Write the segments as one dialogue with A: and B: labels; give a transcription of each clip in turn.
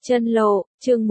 A: Chân lộ, chương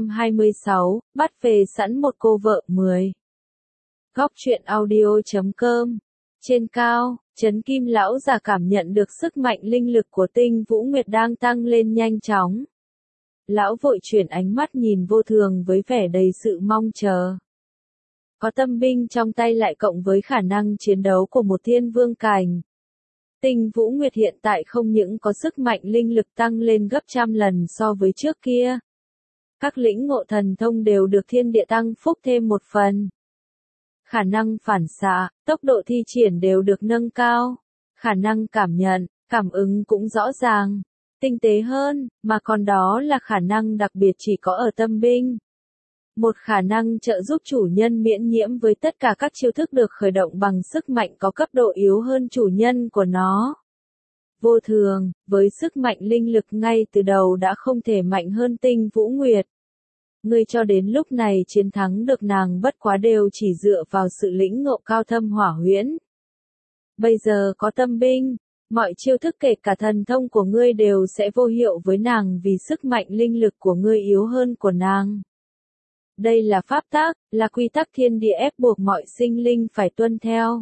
A: 126, bắt về sẵn một cô vợ 10. Góc truyện audio.com. Trên cao, Trấn Kim lão già cảm nhận được sức mạnh linh lực của Tinh Vũ Nguyệt đang tăng lên nhanh chóng. Lão vội chuyển ánh mắt nhìn Vô Thường với vẻ đầy sự mong chờ. Có tâm binh trong tay lại cộng với khả năng chiến đấu của một thiên vương cảnh. Tinh Vũ Nguyệt hiện tại không những có sức mạnh linh lực tăng lên gấp trăm lần so với trước kia. Các lĩnh ngộ thần thông đều được thiên địa tăng phúc thêm một phần. Khả năng phản xạ, tốc độ thi triển đều được nâng cao. Khả năng cảm nhận, cảm ứng cũng rõ ràng, tinh tế hơn, mà còn đó là khả năng đặc biệt chỉ có ở tâm binh. Một khả năng trợ giúp chủ nhân miễn nhiễm với tất cả các chiêu thức được khởi động bằng sức mạnh có cấp độ yếu hơn chủ nhân của nó. Vô Thường, với sức mạnh linh lực ngay từ đầu đã không thể mạnh hơn Tinh Vũ Nguyệt. Ngươi cho đến lúc này chiến thắng được nàng bất quá đều chỉ dựa vào sự lĩnh ngộ cao thâm hỏa huyễn. Bây giờ có tâm binh, mọi chiêu thức kể cả thần thông của ngươi đều sẽ vô hiệu với nàng vì sức mạnh linh lực của ngươi yếu hơn của nàng. Đây là pháp tắc, là quy tắc thiên địa ép buộc mọi sinh linh phải tuân theo.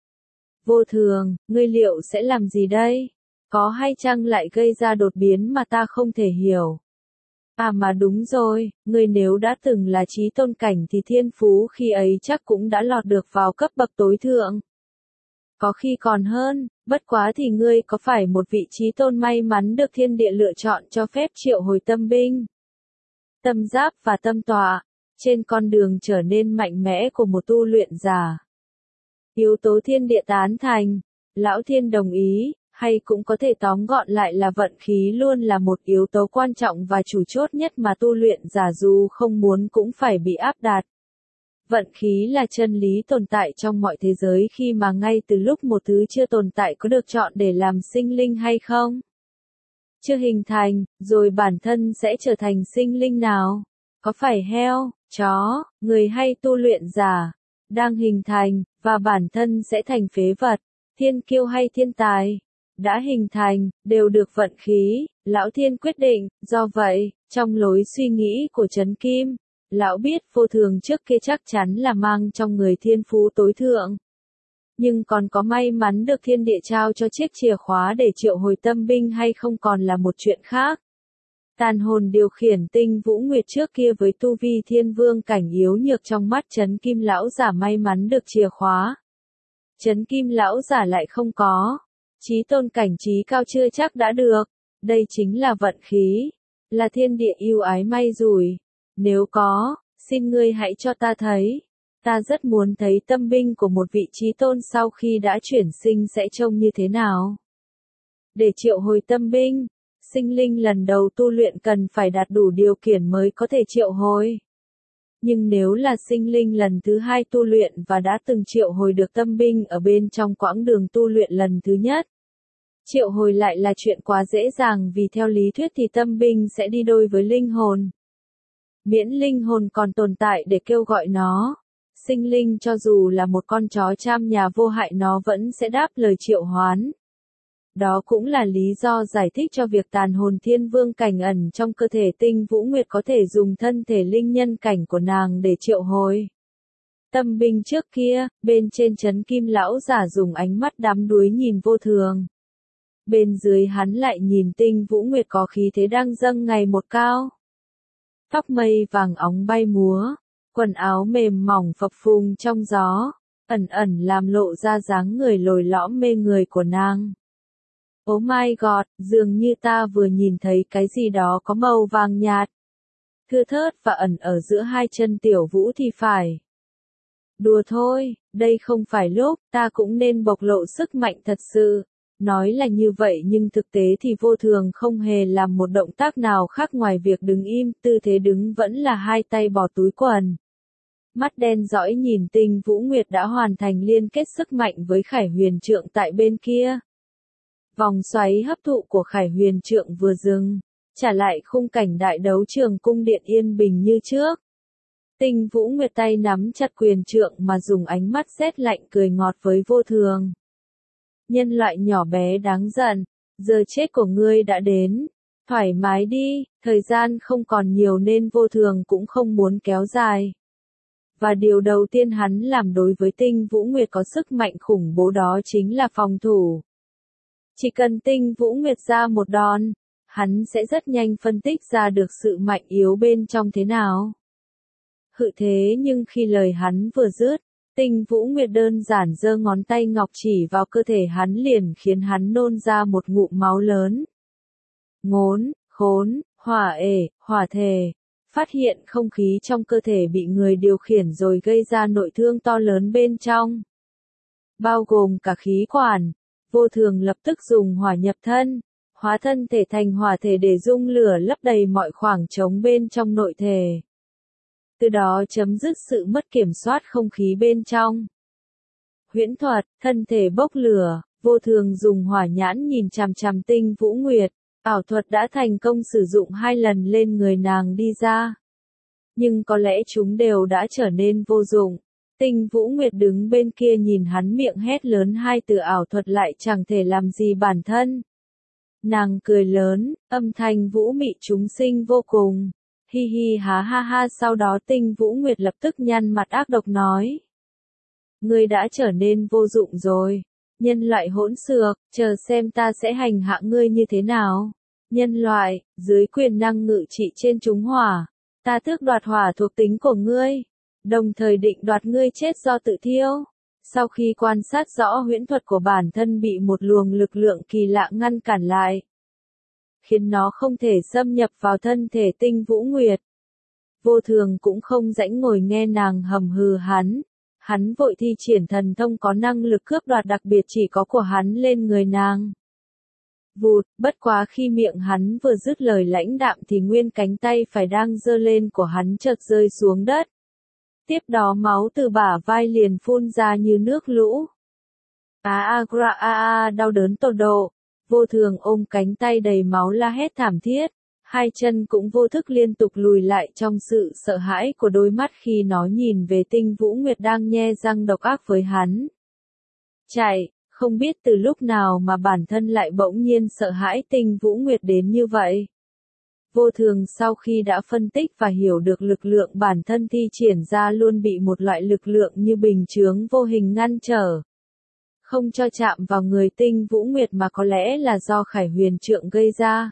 A: Vô Thường, ngươi liệu sẽ làm gì đây? Có hay chăng lại gây ra đột biến mà ta không thể hiểu? À mà đúng rồi, ngươi nếu đã từng là chí tôn cảnh thì thiên phú khi ấy chắc cũng đã lọt được vào cấp bậc tối thượng. Có khi còn hơn, bất quá thì ngươi có phải một vị chí tôn may mắn được thiên địa lựa chọn cho phép triệu hồi tâm binh, tâm giáp và tâm tọa, trên con đường trở nên mạnh mẽ của một tu luyện giả. Yếu tố thiên địa tán thành, lão thiên đồng ý, hay cũng có thể tóm gọn lại là vận khí luôn là một yếu tố quan trọng và chủ chốt nhất mà tu luyện giả dù không muốn cũng phải bị áp đặt. Vận khí là chân lý tồn tại trong mọi thế giới khi mà ngay từ lúc một thứ chưa tồn tại có được chọn để làm sinh linh hay không? Chưa hình thành, rồi bản thân sẽ trở thành sinh linh nào? Có phải heo, chó, người hay tu luyện giả, đang hình thành, và bản thân sẽ thành phế vật, thiên kiêu hay thiên tài, đã hình thành, đều được vận khí, lão thiên quyết định, do vậy, trong lối suy nghĩ của Trấn Kim, lão biết Vô Thường trước kia chắc chắn là mang trong người thiên phú tối thượng. Nhưng còn có may mắn được thiên địa trao cho chiếc chìa khóa để triệu hồi tâm binh hay không còn là một chuyện khác. Tàn hồn điều khiển Tinh Vũ Nguyệt trước kia với tu vi thiên vương cảnh yếu nhược trong mắt Trấn Kim lão giả may mắn được chìa khóa. Trấn Kim lão giả lại không có. Chí tôn cảnh trí cao chưa chắc đã được. Đây chính là vận khí. Là thiên địa ưu ái may rủi. Nếu có, xin ngươi hãy cho ta thấy. Ta rất muốn thấy tâm binh của một vị chí tôn sau khi đã chuyển sinh sẽ trông như thế nào. Để triệu hồi tâm binh, sinh linh lần đầu tu luyện cần phải đạt đủ điều kiện mới có thể triệu hồi. Nhưng nếu là sinh linh lần thứ hai tu luyện và đã từng triệu hồi được tâm binh ở bên trong quãng đường tu luyện lần thứ nhất, triệu hồi lại là chuyện quá dễ dàng vì theo lý thuyết thì tâm binh sẽ đi đôi với linh hồn. Miễn linh hồn còn tồn tại để kêu gọi nó, sinh linh cho dù là một con chó cham nhà vô hại nó vẫn sẽ đáp lời triệu hoán. Đó cũng là lý do giải thích cho việc tàn hồn thiên vương cảnh ẩn trong cơ thể Tinh Vũ Nguyệt có thể dùng thân thể linh nhân cảnh của nàng để triệu hồi. Tâm binh trước kia, bên trên Trấn Kim lão giả dùng ánh mắt đắm đuối nhìn Vô Thường. Bên dưới hắn lại nhìn Tinh Vũ Nguyệt có khí thế đang dâng ngày một cao. Tóc mây vàng óng bay múa, quần áo mềm mỏng phập phùng trong gió, ẩn ẩn làm lộ ra dáng người lồi lõm mê người của nàng. Oh my god, dường như ta vừa nhìn thấy cái gì đó có màu vàng nhạt, thưa thớt và ẩn ở giữa hai chân Tiểu Vũ thì phải. Đùa thôi, đây không phải lúc ta cũng nên bộc lộ sức mạnh thật sự. Nói là như vậy nhưng thực tế thì Vô Thường không hề làm một động tác nào khác ngoài việc đứng im, tư thế đứng vẫn là hai tay bỏ túi quần. Mắt đen dõi nhìn Tinh Vũ Nguyệt đã hoàn thành liên kết sức mạnh với Khải Huyền Trượng tại bên kia. Vòng xoáy hấp thụ của Khải Huyền Trượng vừa dừng, trả lại khung cảnh đại đấu trường cung điện yên bình như trước. Tinh Vũ Nguyệt tay nắm chặt quyền trượng mà dùng ánh mắt rét lạnh cười ngọt với Vô Thường. Nhân loại nhỏ bé đáng giận, giờ chết của ngươi đã đến. Thoải mái đi, thời gian không còn nhiều nên vô thường cũng không muốn kéo dài. Và điều đầu tiên hắn làm đối với Tinh Vũ Nguyệt có sức mạnh khủng bố đó chính là phòng thủ. Chỉ cần Tinh Vũ Nguyệt ra một đòn, hắn sẽ rất nhanh phân tích ra được sự mạnh yếu bên trong thế nào. Hự thế nhưng khi lời hắn vừa dứt, Tinh Vũ Nguyệt đơn giản giơ ngón tay ngọc chỉ vào cơ thể hắn liền khiến hắn nôn ra một ngụm máu lớn. Ngốn, khốn, hỏa thể. Phát hiện không khí trong cơ thể bị người điều khiển rồi gây ra nội thương to lớn bên trong. Bao gồm cả khí quản, vô thường lập tức dùng hỏa nhập thân, hóa thân thể thành hỏa thể để dung lửa lấp đầy mọi khoảng trống bên trong nội thể. Từ đó chấm dứt sự mất kiểm soát không khí bên trong. Huyễn thuật, thân thể bốc lửa, vô thường dùng hỏa nhãn nhìn chằm chằm Tinh Vũ Nguyệt. Ảo thuật đã thành công sử dụng 2 lần lên người nàng đi ra. Nhưng có lẽ chúng đều đã trở nên vô dụng. Tinh Vũ Nguyệt đứng bên kia nhìn hắn miệng hét lớn 2 từ ảo thuật lại chẳng thể làm gì bản thân. Nàng cười lớn, âm thanh vũ mị chúng sinh vô cùng. Hi hi há ha ha, sau đó Tinh Vũ Nguyệt lập tức nhăn mặt ác độc nói. Ngươi đã trở nên vô dụng rồi. Nhân loại hỗn xược, chờ xem ta sẽ hành hạ ngươi như thế nào. Nhân loại, dưới quyền năng ngự trị trên chúng hỏa, ta tước đoạt hỏa thuộc tính của ngươi, đồng thời định đoạt ngươi chết do tự thiêu. Sau khi quan sát rõ huyễn thuật của bản thân bị một luồng lực lượng kỳ lạ ngăn cản lại, khiến nó không thể xâm nhập vào thân thể Tinh Vũ Nguyệt. Vô thường cũng không rãnh ngồi nghe nàng hầm hừ hắn vội thi triển thần thông có năng lực cướp đoạt đặc biệt chỉ có của hắn lên người nàng. Vụt, bất quá khi miệng hắn vừa dứt lời lãnh đạm thì nguyên cánh tay phải đang giơ lên của hắn chợt rơi xuống đất. Tiếp đó máu từ bả vai liền phun ra như nước lũ. Đau đớn tột độ. Vô thường ôm cánh tay đầy máu la hét thảm thiết. 2 chân cũng vô thức liên tục lùi lại trong sự sợ hãi của đôi mắt khi nó nhìn về Tinh Vũ Nguyệt đang nhe răng độc ác với hắn. Chạy, không biết từ lúc nào mà bản thân lại bỗng nhiên sợ hãi Tinh Vũ Nguyệt đến như vậy. Vô thường sau khi đã phân tích và hiểu được lực lượng bản thân thi triển ra luôn bị một loại lực lượng như bình chướng vô hình ngăn trở. Không cho chạm vào người Tinh Vũ Nguyệt mà có lẽ là do Khải Huyền Trượng gây ra.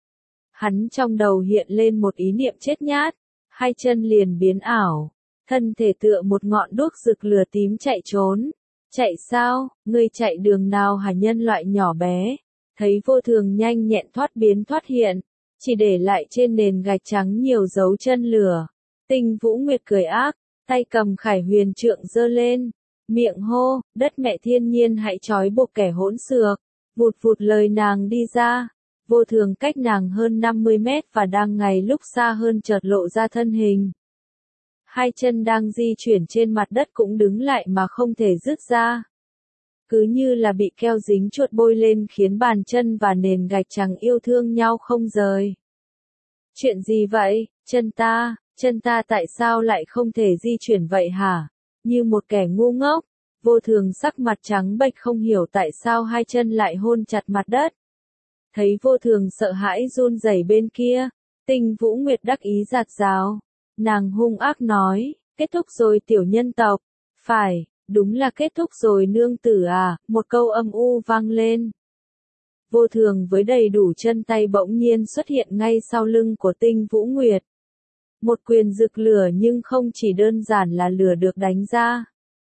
A: Hắn trong đầu hiện lên một ý niệm chết nhát, 2 chân liền biến ảo, thân thể tựa một ngọn đuốc rực lửa tím chạy trốn. Chạy sao, ngươi chạy đường nào hả nhân loại nhỏ bé? Thấy vô thường nhanh nhẹn thoát biến thoát hiện, chỉ để lại trên nền gạch trắng nhiều dấu chân lửa. Tinh Vũ Nguyệt cười ác, tay cầm Khải Huyền Trượng giơ lên, miệng hô, đất mẹ thiên nhiên hãy trói buộc kẻ hỗn xược. Vụt vụt lời nàng đi ra, vô thường cách nàng hơn 50 mét và đang ngày lúc xa hơn chợt lộ ra thân hình. 2 chân đang di chuyển trên mặt đất cũng đứng lại mà không thể dứt ra. Cứ như là bị keo dính chuột bôi lên khiến bàn chân và nền gạch chẳng yêu thương nhau không rời. Chuyện gì vậy, chân ta tại sao lại không thể di chuyển vậy hả? Như một kẻ ngu ngốc, vô thường sắc mặt trắng bệch không hiểu tại sao 2 chân lại hôn chặt mặt đất. Thấy vô thường sợ hãi run rẩy bên kia, Tinh Vũ Nguyệt đắc ý giạt rào. Nàng hung ác nói, kết thúc rồi tiểu nhân tộc. Phải, đúng là kết thúc rồi nương tử à, một câu âm u vang lên. Vô thường với đầy đủ chân tay bỗng nhiên xuất hiện ngay sau lưng của Tinh Vũ Nguyệt. Một quyền rực lửa nhưng không chỉ đơn giản là lửa được đánh ra.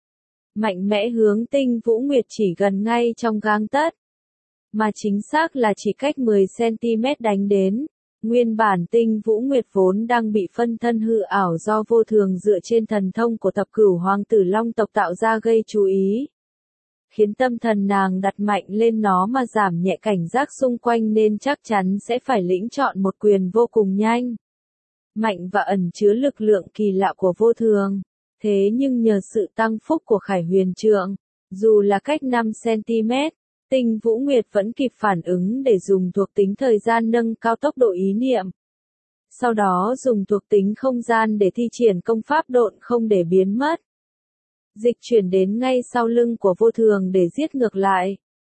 A: Mạnh mẽ hướng Tinh Vũ Nguyệt chỉ gần ngay trong gang tấc. Mà chính xác là chỉ cách 10 cm đánh đến. Nguyên bản Tinh Vũ Nguyệt vốn đang bị phân thân hư ảo do vô thường dựa trên thần thông của thập cửu hoàng tử long tộc tạo ra gây chú ý. Khiến tâm thần nàng đặt mạnh lên nó mà giảm nhẹ cảnh giác xung quanh nên chắc chắn sẽ phải lĩnh chọn một quyền vô cùng nhanh, mạnh và ẩn chứa lực lượng kỳ lạ của vô thường. Thế nhưng nhờ sự tăng phúc của Khải Huyền Trượng, dù là cách 5 cm, Tinh Vũ Nguyệt vẫn kịp phản ứng để dùng thuộc tính thời gian nâng cao tốc độ ý niệm. Sau đó dùng thuộc tính không gian để thi triển công pháp độn không để biến mất. Dịch chuyển đến ngay sau lưng của vô thường để giết ngược lại.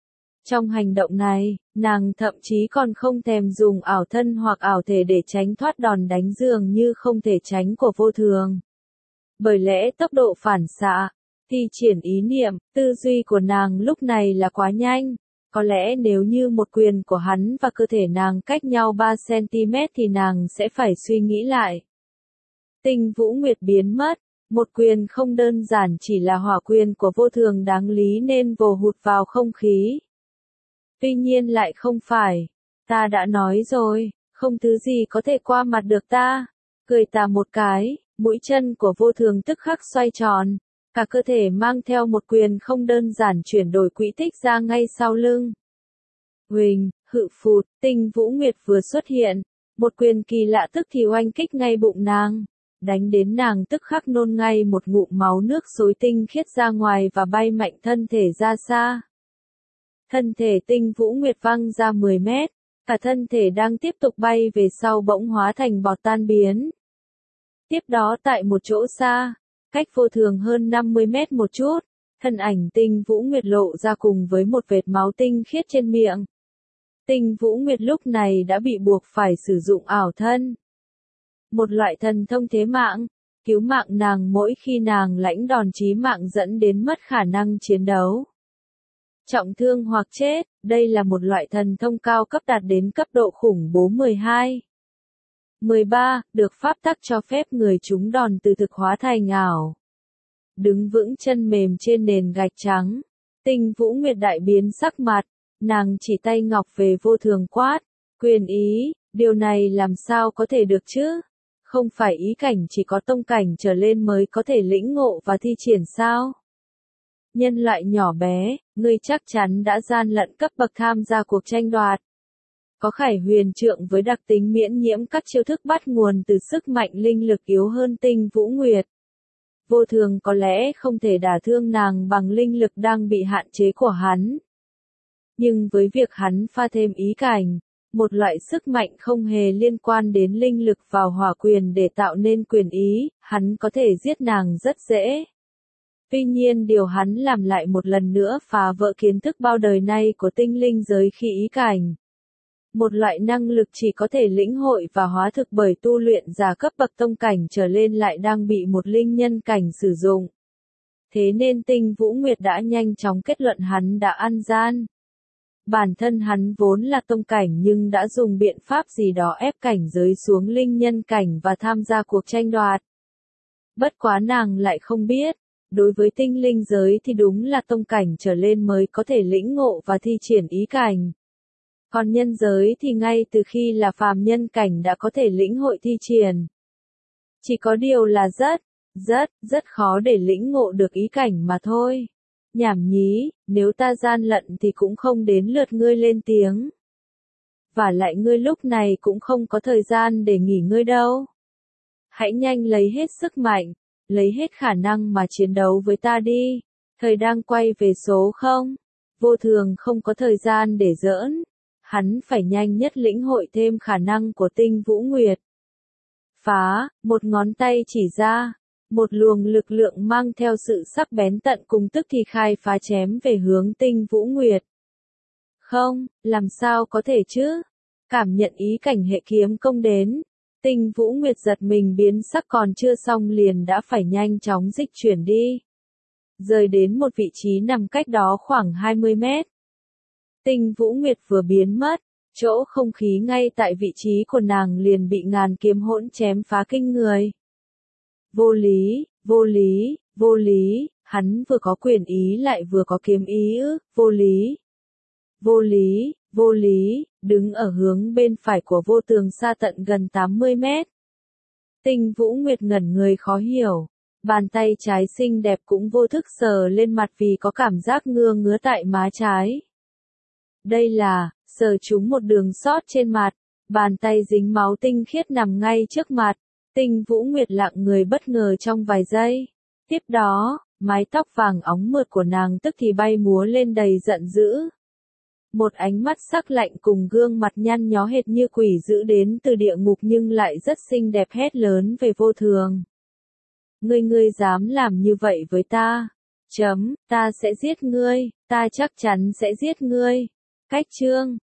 A: Trong hành động này, nàng thậm chí còn không thèm dùng ảo thân hoặc ảo thể để tránh thoát đòn đánh dường như không thể tránh của vô thường. Bởi lẽ tốc độ phản xạ, thi triển ý niệm, tư duy của nàng lúc này là quá nhanh. Có lẽ nếu như một quyền của hắn và cơ thể nàng cách nhau 3 cm thì nàng sẽ phải suy nghĩ lại. Tinh Vũ Nguyệt biến mất, một quyền không đơn giản chỉ là hỏa quyền của vô thường đáng lý nên vồ hụt vào không khí. Tuy nhiên lại không phải, ta đã nói rồi, không thứ gì có thể qua mặt được ta. Cười ta một cái, mũi chân của vô thường tức khắc xoay tròn, cả cơ thể mang theo một quyền không đơn giản chuyển đổi quỹ tích ra ngay sau lưng. Huỳnh, hự phụt, Tinh Vũ Nguyệt vừa xuất hiện, một quyền kỳ lạ tức thì oanh kích ngay bụng nàng, đánh đến nàng tức khắc nôn ngay một ngụm máu nước xối tinh khiết ra ngoài và bay mạnh thân thể ra xa. Thân thể Tinh Vũ Nguyệt văng ra 10 mét, cả thân thể đang tiếp tục bay về sau bỗng hóa thành bọt tan biến. Tiếp đó tại một chỗ xa, cách vô thường hơn 50 mét một chút, thân ảnh Tinh Vũ Nguyệt lộ ra cùng với một vệt máu tinh khiết trên miệng. Tinh Vũ Nguyệt lúc này đã bị buộc phải sử dụng ảo thân. Một loại thần thông thế mạng, cứu mạng nàng mỗi khi nàng lãnh đòn chí mạng dẫn đến mất khả năng chiến đấu. Trọng thương hoặc chết, đây là một loại thần thông cao cấp đạt đến cấp độ khủng bố 12. 13. Được pháp tắc cho phép người trúng đòn từ thực hóa thành ảo. Đứng vững chân mềm trên nền gạch trắng, Tinh Vũ Nguyệt đại biến sắc mặt, nàng chỉ tay ngọc về vô thường quát, quyền ý, điều này làm sao có thể được chứ? Không phải ý cảnh chỉ có tông cảnh trở lên mới có thể lĩnh ngộ và thi triển sao? Nhân loại nhỏ bé, ngươi chắc chắn đã gian lận cấp bậc tham gia cuộc tranh đoạt. Có Khải Huyền Trượng với đặc tính miễn nhiễm các chiêu thức bắt nguồn từ sức mạnh linh lực yếu hơn Tinh Vũ Nguyệt. Vô thường có lẽ không thể đả thương nàng bằng linh lực đang bị hạn chế của hắn. Nhưng với việc hắn pha thêm ý cảnh, một loại sức mạnh không hề liên quan đến linh lực vào hỏa quyền để tạo nên quyền ý, hắn có thể giết nàng rất dễ. Tuy nhiên điều hắn làm lại một lần nữa phá vỡ kiến thức bao đời nay của tinh linh giới khi ý cảnh. Một loại năng lực chỉ có thể lĩnh hội và hóa thực bởi tu luyện giả cấp bậc tông cảnh trở lên lại đang bị một linh nhân cảnh sử dụng. Thế nên Tinh Vũ Nguyệt đã nhanh chóng kết luận hắn đã ăn gian. Bản thân hắn vốn là tông cảnh nhưng đã dùng biện pháp gì đó ép cảnh giới xuống linh nhân cảnh và tham gia cuộc tranh đoạt. Bất quá nàng lại không biết, đối với tinh linh giới thì đúng là tông cảnh trở lên mới có thể lĩnh ngộ và thi triển ý cảnh. Còn nhân giới thì ngay từ khi là phàm nhân cảnh đã có thể lĩnh hội thi triển. Chỉ có điều là rất khó để lĩnh ngộ được ý cảnh mà thôi. Nhảm nhí, nếu ta gian lận thì cũng không đến lượt ngươi lên tiếng. Và lại ngươi lúc này cũng không có thời gian để nghỉ ngơi đâu. Hãy nhanh lấy hết sức mạnh, lấy hết khả năng mà chiến đấu với ta đi. Thời đang quay về số 0. Vô thường không có thời gian để giỡn. Hắn phải nhanh nhất lĩnh hội thêm khả năng của Tinh Vũ Nguyệt. Phá, một ngón tay chỉ ra. Một luồng lực lượng mang theo sự sắc bén tận cùng tức thì khai phá chém về hướng Tinh Vũ Nguyệt. Không, làm sao có thể chứ? Cảm nhận ý cảnh hệ kiếm công đến. Tinh Vũ Nguyệt giật mình biến sắc còn chưa xong liền đã phải nhanh chóng dịch chuyển đi. Rời đến một vị trí nằm cách đó khoảng 20 mét. Tinh Vũ Nguyệt vừa biến mất, chỗ không khí ngay tại vị trí của nàng liền bị ngàn kiếm hỗn chém phá kinh người. Vô lý, vô lý, vô lý, hắn vừa có quyền ý lại vừa có kiếm ý ư, vô lý. Vô lý, vô lý, đứng ở hướng bên phải của vô tường xa tận gần 80 mét. Tinh Vũ Nguyệt ngẩn người khó hiểu, bàn tay trái xinh đẹp cũng vô thức sờ lên mặt vì có cảm giác ngứa ngứa tại má trái. Đây là, sờ trúng một đường sót trên mặt, bàn tay dính máu tinh khiết nằm ngay trước mặt. Tinh Vũ Nguyệt lặng người bất ngờ trong vài giây. Tiếp đó, mái tóc vàng óng mượt của nàng tức thì bay múa lên đầy giận dữ. Một ánh mắt sắc lạnh cùng gương mặt nhăn nhó hệt như quỷ dữ đến từ địa ngục nhưng lại rất xinh đẹp hét lớn về vô thường. Ngươi dám làm như vậy với ta? Ta sẽ giết ngươi, ta chắc chắn sẽ giết ngươi. Cách chương